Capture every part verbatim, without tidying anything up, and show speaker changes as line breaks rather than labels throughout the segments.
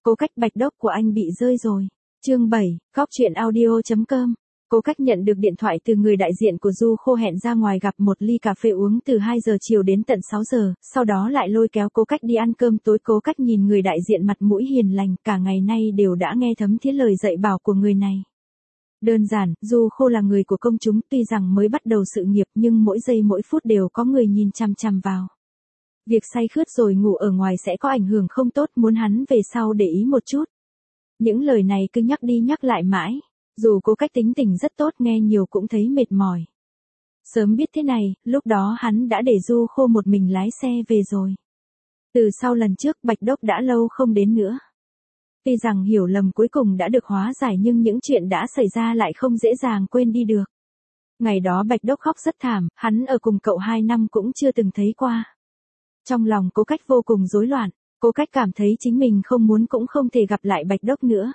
Cố Cách Bạch Đốc của anh bị rơi rồi. Chương bảy, Góc truyện audio chấm com. Cố Cách nhận được điện thoại từ người đại diện của Du Khô hẹn ra ngoài gặp một ly cà phê uống từ hai giờ chiều đến tận sáu giờ, sau đó lại lôi kéo Cố Cách đi ăn cơm tối. Cố Cách nhìn người đại diện mặt mũi hiền lành, cả ngày nay đều đã nghe thấm thía lời dạy bảo của người này. Đơn giản, Du Khô là người của công chúng, tuy rằng mới bắt đầu sự nghiệp nhưng mỗi giây mỗi phút đều có người nhìn chằm chằm vào. Việc say khướt rồi ngủ ở ngoài sẽ có ảnh hưởng không tốt, muốn hắn về sau để ý một chút. Những lời này cứ nhắc đi nhắc lại mãi. Dù Cố Cách tính tình rất tốt, nghe nhiều cũng thấy mệt mỏi. Sớm biết thế này, lúc đó hắn đã để Du Khô một mình lái xe về rồi. Từ sau lần trước Bạch Đốc đã lâu không đến nữa. Tuy rằng hiểu lầm cuối cùng đã được hóa giải nhưng những chuyện đã xảy ra lại không dễ dàng quên đi được. Ngày đó Bạch Đốc khóc rất thảm, hắn ở cùng cậu hai năm cũng chưa từng thấy qua. Trong lòng Cố Cách vô cùng rối loạn, Cố Cách cảm thấy chính mình không muốn cũng không thể gặp lại Bạch Đốc nữa.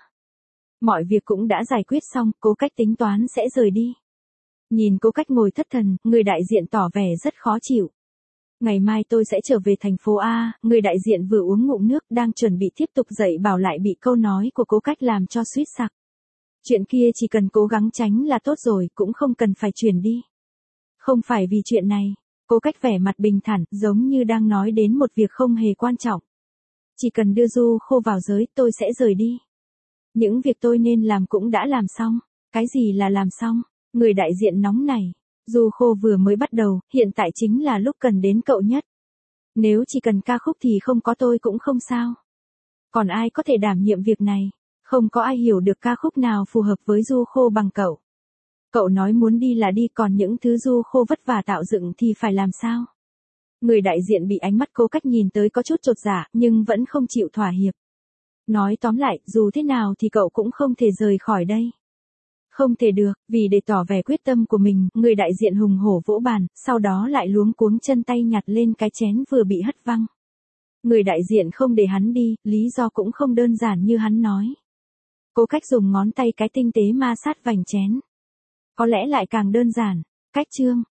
Mọi việc cũng đã giải quyết xong, Cố Cách tính toán sẽ rời đi. Nhìn Cố Cách ngồi thất thần, người đại diện tỏ vẻ rất khó chịu. Ngày mai tôi sẽ trở về thành phố A, người đại diện vừa uống ngụm nước đang chuẩn bị tiếp tục dạy bảo lại bị câu nói của Cố Cách làm cho suýt sặc. Chuyện kia chỉ cần cố gắng tránh là tốt rồi, cũng không cần phải chuyển đi. Không phải vì chuyện này, Cố Cách vẻ mặt bình thản, giống như đang nói đến một việc không hề quan trọng. Chỉ cần đưa Du Khô vào giới, tôi sẽ rời đi. Những việc tôi nên làm cũng đã làm xong. Cái gì là làm xong? Người đại diện nóng này. Du Khô vừa mới bắt đầu, hiện tại chính là lúc cần đến cậu nhất. Nếu chỉ cần ca khúc thì không có tôi cũng không sao. Còn ai có thể đảm nhiệm việc này? Không có ai hiểu được ca khúc nào phù hợp với Du Khô bằng cậu. Cậu nói muốn đi là đi, còn những thứ Du Khô vất vả tạo dựng thì phải làm sao? Người đại diện bị ánh mắt Cố Cách nhìn tới có chút chột dạ, nhưng vẫn không chịu thỏa hiệp. Nói tóm lại, dù thế nào thì cậu cũng không thể rời khỏi đây. Không thể được, vì để tỏ vẻ quyết tâm của mình, người đại diện hùng hổ vỗ bàn, sau đó lại luống cuống chân tay nhặt lên cái chén vừa bị hất văng. Người đại diện không để hắn đi, lý do cũng không đơn giản như hắn nói. Cố Cách dùng ngón tay cái tinh tế ma sát vành chén. Có lẽ lại càng đơn giản. Cách chương,